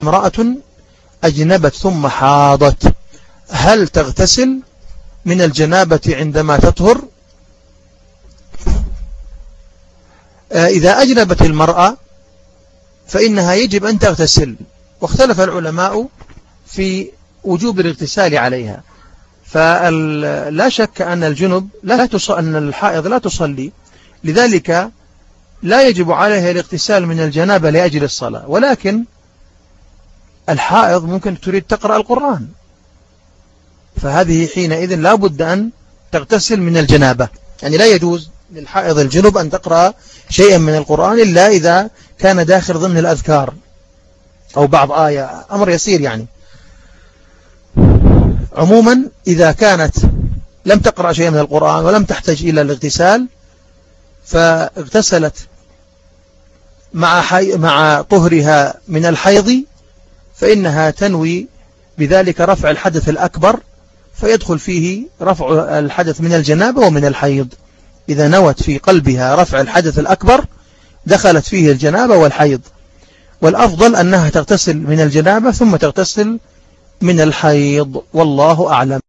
امرأة أجنبت ثم حاضت، هل تغتسل من الجنابة عندما تطهر؟ إذا أجنبت المرأة فإنها يجب أن تغتسل، واختلف العلماء في وجوب الاغتسال عليها. فلا شك أن الجنب أن الحائض لا تصلي، لذلك لا يجب عليها الاغتسال من الجنابة لأجل الصلاة، ولكن الحائض ممكن تريد تقرأ القرآن، فهذه حينئذ لا بد أن تغتسل من الجنابة. يعني لا يجوز للحائض الجنب أن تقرأ شيئا من القرآن إلا إذا كان داخل ضمن الأذكار أو بعض آية، أمر يسير يعني. عموما إذا كانت لم تقرأ شيئا من القرآن ولم تحتاج إلى الاغتسال فاغتسلت مع طهرها من الحيض، فإنها تنوي بذلك رفع الحدث الأكبر، فيدخل فيه رفع الحدث من الجنابة ومن الحيض. إذا نوت في قلبها رفع الحدث الأكبر دخلت فيه الجنابة والحيض، والأفضل أنها تغتسل من الجنابة ثم تغتسل من الحيض، والله أعلم.